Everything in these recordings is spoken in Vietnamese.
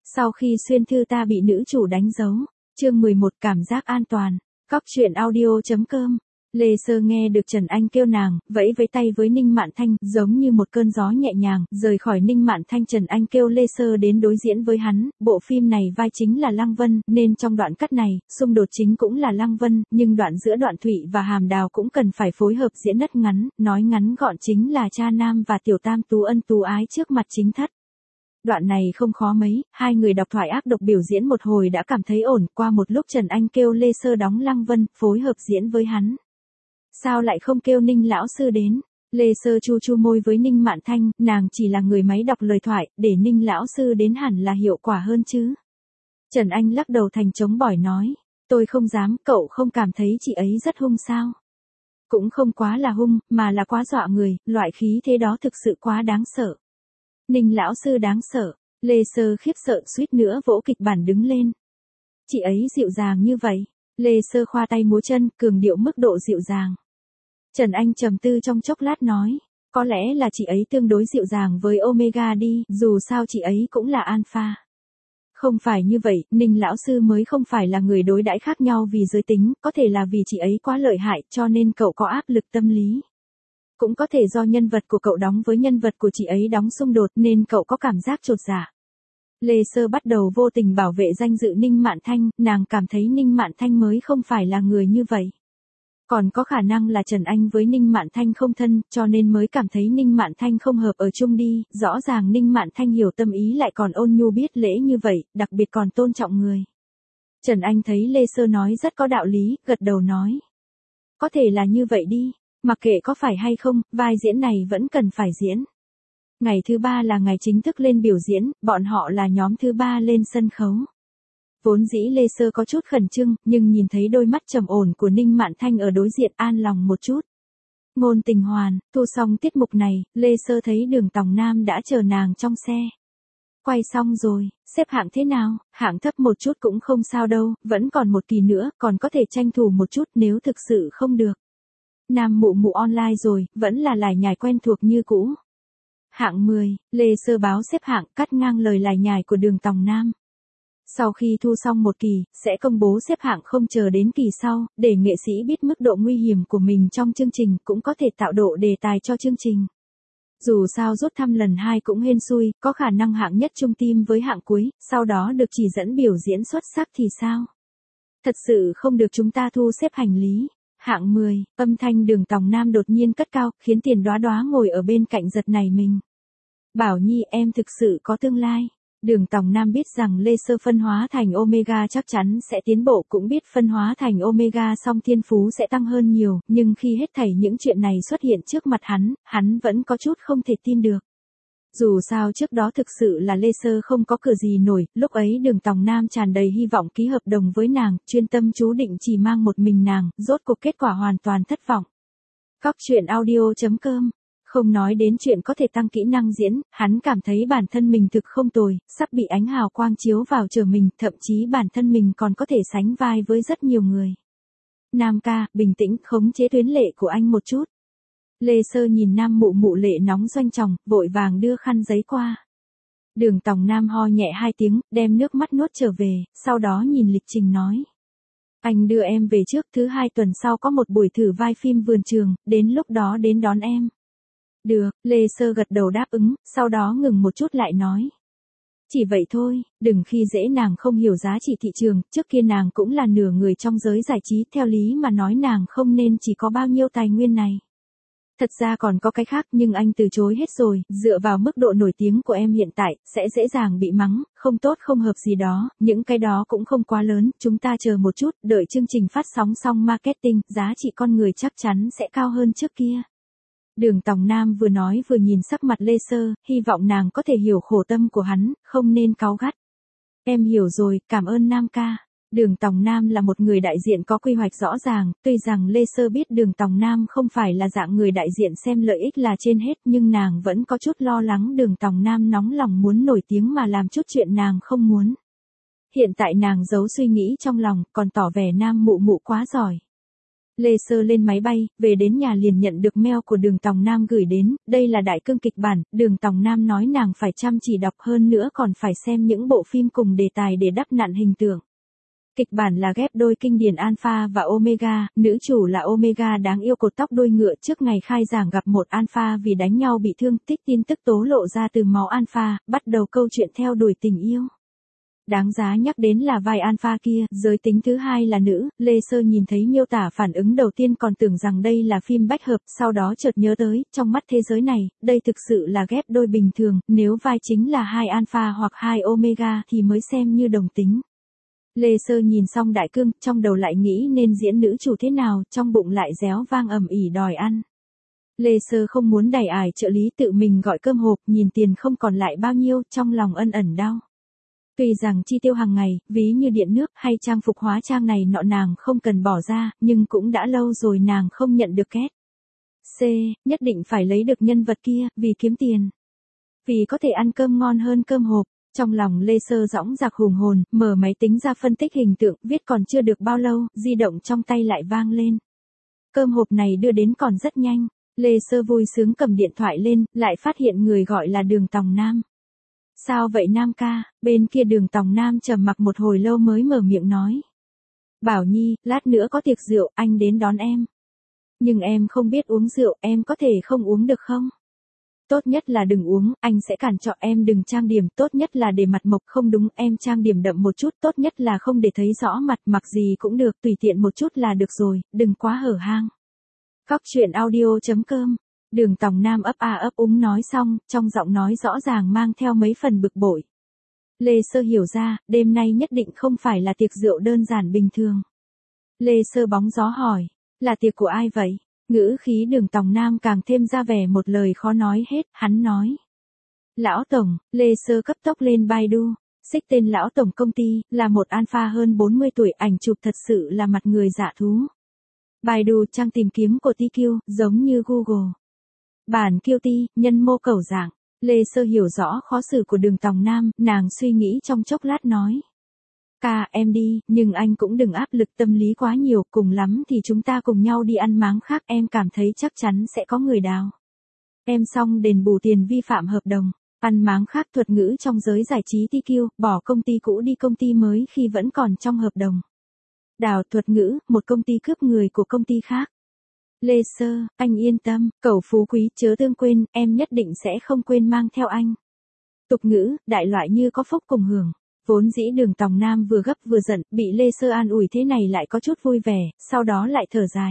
Sau khi xuyên thư ta bị nữ chủ đánh dấu. Chương 11 cảm giác an toàn. Cóc truyện audio.com. Lê Sơ nghe được Trần Anh kêu nàng, vẫy với tay với Ninh Mạn Thanh, giống như một cơn gió nhẹ nhàng, rời khỏi Ninh Mạn Thanh. Trần Anh kêu Lê Sơ đến đối diễn với hắn, bộ phim này vai chính là Lăng Vân, nên trong đoạn cắt này, xung đột chính cũng là Lăng Vân, nhưng đoạn giữa Đoạn Thụy và Hàm Đào cũng cần phải phối hợp diễn đất ngắn, nói ngắn gọn chính là cha nam và tiểu tam tú ân tú ái trước mặt chính thất. Đoạn này không khó mấy, hai người đọc thoại ác độc biểu diễn một hồi đã cảm thấy ổn, qua một lúc Trần Anh kêu Lê Sơ đóng Lăng Vân, phối hợp diễn với hắn. Sao lại không kêu Ninh lão sư đến? Lê Sơ chu chu môi với Ninh Mạn Thanh, nàng chỉ là người máy đọc lời thoại, để Ninh lão sư đến hẳn là hiệu quả hơn chứ. Trần Anh lắc đầu thành chống bỏi nói, tôi không dám, cậu không cảm thấy chị ấy rất hung sao? Cũng không quá là hung, mà là quá dọa người, loại khí thế đó thực sự quá đáng sợ. Ninh lão sư đáng sợ, Lê Sơ khiếp sợ suýt nữa vỗ kịch bản đứng lên. Chị ấy dịu dàng như vậy, Lê Sơ khoa tay múa chân, cường điệu mức độ dịu dàng. Trần Anh trầm tư trong chốc lát nói, có lẽ là chị ấy tương đối dịu dàng với Omega đi, dù sao chị ấy cũng là Alpha. Không phải như vậy, Ninh lão sư mới không phải là người đối đãi khác nhau vì giới tính, có thể là vì chị ấy quá lợi hại cho nên cậu có áp lực tâm lý. Cũng có thể do nhân vật của cậu đóng với nhân vật của chị ấy đóng xung đột nên cậu có cảm giác chột dạ. Lê Sơ bắt đầu vô tình bảo vệ danh dự Ninh Mạn Thanh, nàng cảm thấy Ninh Mạn Thanh mới không phải là người như vậy. Còn có khả năng là Trần Anh với Ninh Mạn Thanh không thân, cho nên mới cảm thấy Ninh Mạn Thanh không hợp ở chung đi, rõ ràng Ninh Mạn Thanh hiểu tâm ý lại còn ôn nhu biết lễ như vậy, đặc biệt còn tôn trọng người. Trần Anh thấy Lê Sơ nói rất có đạo lý, gật đầu nói. Có thể là như vậy đi, mặc kệ có phải hay không, vai diễn này vẫn cần phải diễn. Ngày thứ 3 là ngày chính thức lên biểu diễn, bọn họ là nhóm thứ 3 lên sân khấu. Vốn dĩ Lê Sơ có chút khẩn trương, nhưng nhìn thấy đôi mắt trầm ổn của Ninh Mạn Thanh ở đối diện an lòng một chút. Ngôn tình hoàn, thu xong tiết mục này, Lê Sơ thấy Đường Tòng Nam đã chờ nàng trong xe. Quay xong rồi, xếp hạng thế nào, hạng thấp một chút cũng không sao đâu, vẫn còn một kỳ nữa, còn có thể tranh thủ một chút nếu thực sự không được. Nam mụ mụ online rồi, vẫn là lải nhải quen thuộc như cũ. Hạng 10, Lê Sơ báo xếp hạng cắt ngang lời lải nhải của Đường Tòng Nam. Sau khi thu xong một kỳ, sẽ công bố xếp hạng không chờ đến kỳ sau, để nghệ sĩ biết mức độ nguy hiểm của mình trong chương trình, cũng có thể tạo độ đề tài cho chương trình. Dù sao rút thăm lần 2 cũng hên xui, có khả năng hạng nhất chung team với hạng cuối, sau đó được chỉ dẫn biểu diễn xuất sắc thì sao? Thật sự không được chúng ta thu xếp hành lý. Hạng 10, âm thanh Đường Tòng Nam đột nhiên cất cao, khiến Tiền Đóa Đóa ngồi ở bên cạnh giật nảy mình. Bảo Nhi em thực sự có tương lai. Đường Tòng Nam biết rằng Lê Sơ phân hóa thành Omega chắc chắn sẽ tiến bộ, cũng biết phân hóa thành Omega xong thiên phú sẽ tăng hơn nhiều, nhưng khi hết thảy những chuyện này xuất hiện trước mặt hắn vẫn có chút không thể tin được. Dù sao trước đó thực sự là Lê Sơ không có cửa gì nổi, lúc ấy Đường Tòng Nam tràn đầy hy vọng ký hợp đồng với nàng, chuyên tâm chú định chỉ mang một mình nàng, rốt cuộc kết quả hoàn toàn thất vọng. Cóc truyện audio.com. Không nói đến chuyện có thể tăng kỹ năng diễn, hắn cảm thấy bản thân mình thực không tồi, sắp bị ánh hào quang chiếu vào chờ mình, thậm chí bản thân mình còn có thể sánh vai với rất nhiều người. Nam ca, bình tĩnh, khống chế tuyến lệ của anh một chút. Lê Sơ nhìn Nam mụ mụ lệ nóng doanh tròng, vội vàng đưa khăn giấy qua. Đường Tòng Nam ho nhẹ 2 tiếng, đem nước mắt nuốt trở về, sau đó nhìn lịch trình nói. Anh đưa em về trước, thứ 2 tuần sau có một buổi thử vai phim Vườn Trường, đến lúc đó đến đón em. Được, Lê Sơ gật đầu đáp ứng, sau đó ngừng một chút lại nói. Chỉ vậy thôi, đừng khi dễ nàng không hiểu giá trị thị trường, trước kia nàng cũng là nửa người trong giới giải trí, theo lý mà nói nàng không nên chỉ có bao nhiêu tài nguyên này. Thật ra còn có cái khác nhưng anh từ chối hết rồi, dựa vào mức độ nổi tiếng của em hiện tại, sẽ dễ dàng bị mắng, không tốt không hợp gì đó, những cái đó cũng không quá lớn, chúng ta chờ một chút, đợi chương trình phát sóng xong marketing, giá trị con người chắc chắn sẽ cao hơn trước kia. Đường Tòng Nam vừa nói vừa nhìn sắc mặt Lê Sơ, hy vọng nàng có thể hiểu khổ tâm của hắn, không nên cáu gắt. Em hiểu rồi, cảm ơn Nam ca. Đường Tòng Nam là một người đại diện có quy hoạch rõ ràng, tuy rằng Lê Sơ biết Đường Tòng Nam không phải là dạng người đại diện xem lợi ích là trên hết, nhưng nàng vẫn có chút lo lắng Đường Tòng Nam nóng lòng muốn nổi tiếng mà làm chút chuyện nàng không muốn. Hiện tại nàng giấu suy nghĩ trong lòng, còn tỏ vẻ Nam mụ mụ quá giỏi. Lê Sơ lên máy bay, về đến nhà liền nhận được mail của Đường Tòng Nam gửi đến, đây là đại cương kịch bản, Đường Tòng Nam nói nàng phải chăm chỉ đọc hơn nữa còn phải xem những bộ phim cùng đề tài để đắp nặn hình tượng. Kịch bản là ghép đôi kinh điển Alpha và Omega, nữ chủ là Omega đáng yêu cột tóc đuôi ngựa trước ngày khai giảng gặp một Alpha vì đánh nhau bị thương, tích tin tức tố lộ ra từ máu Alpha, bắt đầu câu chuyện theo đuổi tình yêu. Đáng giá nhắc đến là vai Alpha kia, giới tính thứ hai là nữ, Lê Sơ nhìn thấy miêu tả phản ứng đầu tiên còn tưởng rằng đây là phim bách hợp, sau đó chợt nhớ tới, trong mắt thế giới này, đây thực sự là ghép đôi bình thường, nếu vai chính là hai Alpha hoặc hai Omega thì mới xem như đồng tính. Lê Sơ nhìn xong đại cương, trong đầu lại nghĩ nên diễn nữ chủ thế nào, trong bụng lại réo vang ầm ĩ đòi ăn. Lê Sơ không muốn đày ải trợ lý tự mình gọi cơm hộp, nhìn tiền không còn lại bao nhiêu, trong lòng ân ẩn đau. Tuy rằng chi tiêu hàng ngày, ví như điện nước hay trang phục hóa trang này nọ nàng không cần bỏ ra, nhưng cũng đã lâu rồi nàng không nhận được két. C, nhất định phải lấy được nhân vật kia, vì kiếm tiền. Vì có thể ăn cơm ngon hơn cơm hộp. Trong lòng Lê Sơ dõng dạc hùng hồn, mở máy tính ra phân tích hình tượng, viết còn chưa được bao lâu, di động trong tay lại vang lên. Cơm hộp này đưa đến còn rất nhanh. Lê Sơ vui sướng cầm điện thoại lên, lại phát hiện người gọi là Đường Tòng Nam. Sao vậy Nam ca? Bên kia Đường Tòng Nam trầm mặc một hồi lâu mới mở miệng nói. Bảo Nhi, lát nữa có tiệc rượu, anh đến đón em. Nhưng em không biết uống rượu, em có thể không uống được không? Tốt nhất là đừng uống, anh sẽ cản cho em đừng trang điểm, tốt nhất là để mặt mộc, không đúng, em trang điểm đậm một chút, tốt nhất là không để thấy rõ mặt, mặc gì cũng được, tùy tiện một chút là được rồi, đừng quá hở hang. Cóc truyện audio.com. Đường Tòng Nam ấp a ấp úng nói xong, trong giọng nói rõ ràng mang theo mấy phần bực bội. Lê Sơ hiểu ra, đêm nay nhất định không phải là tiệc rượu đơn giản bình thường. Lê Sơ bóng gió hỏi, là tiệc của ai vậy? Ngữ khí Đường Tòng Nam càng thêm ra vẻ một lời khó nói hết, hắn nói. Lão Tổng, Lê Sơ cấp tốc lên Baidu, xích tên Lão Tổng công ty, là một alpha hơn 40 tuổi, ảnh chụp thật sự là mặt người dạ thú. Baidu trang tìm kiếm của TQ, giống như Google. Bản QT, nhân mô cầu dạng. Lê Sơ hiểu rõ khó xử của Đường Tòng Nam, nàng suy nghĩ trong chốc lát nói. Ca, em đi, nhưng anh cũng đừng áp lực tâm lý quá nhiều, cùng lắm thì chúng ta cùng nhau đi ăn máng khác, em cảm thấy chắc chắn sẽ có người đào. Em xong đền bù tiền vi phạm hợp đồng, ăn máng khác thuật ngữ trong giới giải trí TQ, bỏ công ty cũ đi công ty mới khi vẫn còn trong hợp đồng. Đào thuật ngữ, một công ty cướp người của công ty khác. Lê Sơ, anh yên tâm, cẩu phú quý chớ tương quên, em nhất định sẽ không quên mang theo anh. Tục ngữ, đại loại như có phúc cùng hưởng. Vốn dĩ Đường Tòng Nam vừa gấp vừa giận, bị Lê Sơ an ủi thế này lại có chút vui vẻ, sau đó lại thở dài.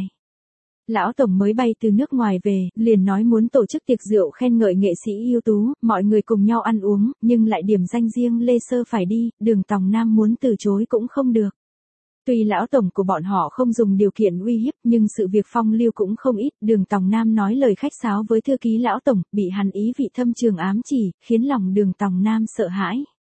Lão Tổng mới bay từ nước ngoài về, liền nói muốn tổ chức tiệc rượu khen ngợi nghệ sĩ ưu tú, mọi người cùng nhau ăn uống, nhưng lại điểm danh riêng Lê Sơ phải đi, Đường Tòng Nam muốn từ chối cũng không được. Tuy Lão Tổng của bọn họ không dùng điều kiện uy hiếp, nhưng sự việc phong lưu cũng không ít, Đường Tòng Nam nói lời khách sáo với thư ký Lão Tổng, bị hắn ý vị thâm trường ám chỉ, khiến lòng Đường Tòng Nam sợ hãi.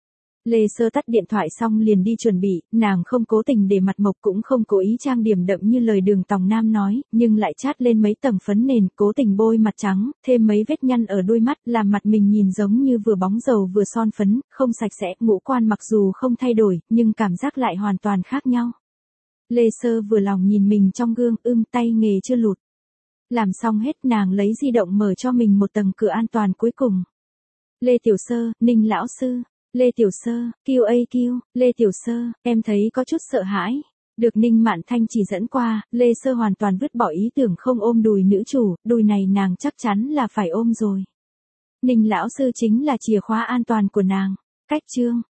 Lê Sơ tắt điện thoại xong liền đi chuẩn bị, nàng không cố tình để mặt mộc cũng không cố ý trang điểm đậm như lời Đường Tòng Nam nói, nhưng lại chát lên mấy tầng phấn nền, cố tình bôi mặt trắng, thêm mấy vết nhăn ở đôi mắt, làm mặt mình nhìn giống như vừa bóng dầu vừa son phấn, không sạch sẽ, ngũ quan mặc dù không thay đổi, nhưng cảm giác lại hoàn toàn khác nhau. Lê Sơ vừa lòng nhìn mình trong gương, tay nghề chưa lụt. Làm xong hết nàng lấy di động mở cho mình một tầng cửa an toàn cuối cùng. Lê Tiểu Sơ, Ninh Lão Sư. Lê Tiểu Sơ, QAQ, Lê Tiểu Sơ, em thấy có chút sợ hãi. Được Ninh Mạn Thanh chỉ dẫn qua, Lê Sơ hoàn toàn vứt bỏ ý tưởng không ôm đùi nữ chủ, đùi này nàng chắc chắn là phải ôm rồi. Ninh Lão Sư chính là chìa khóa an toàn của nàng. Cách chương.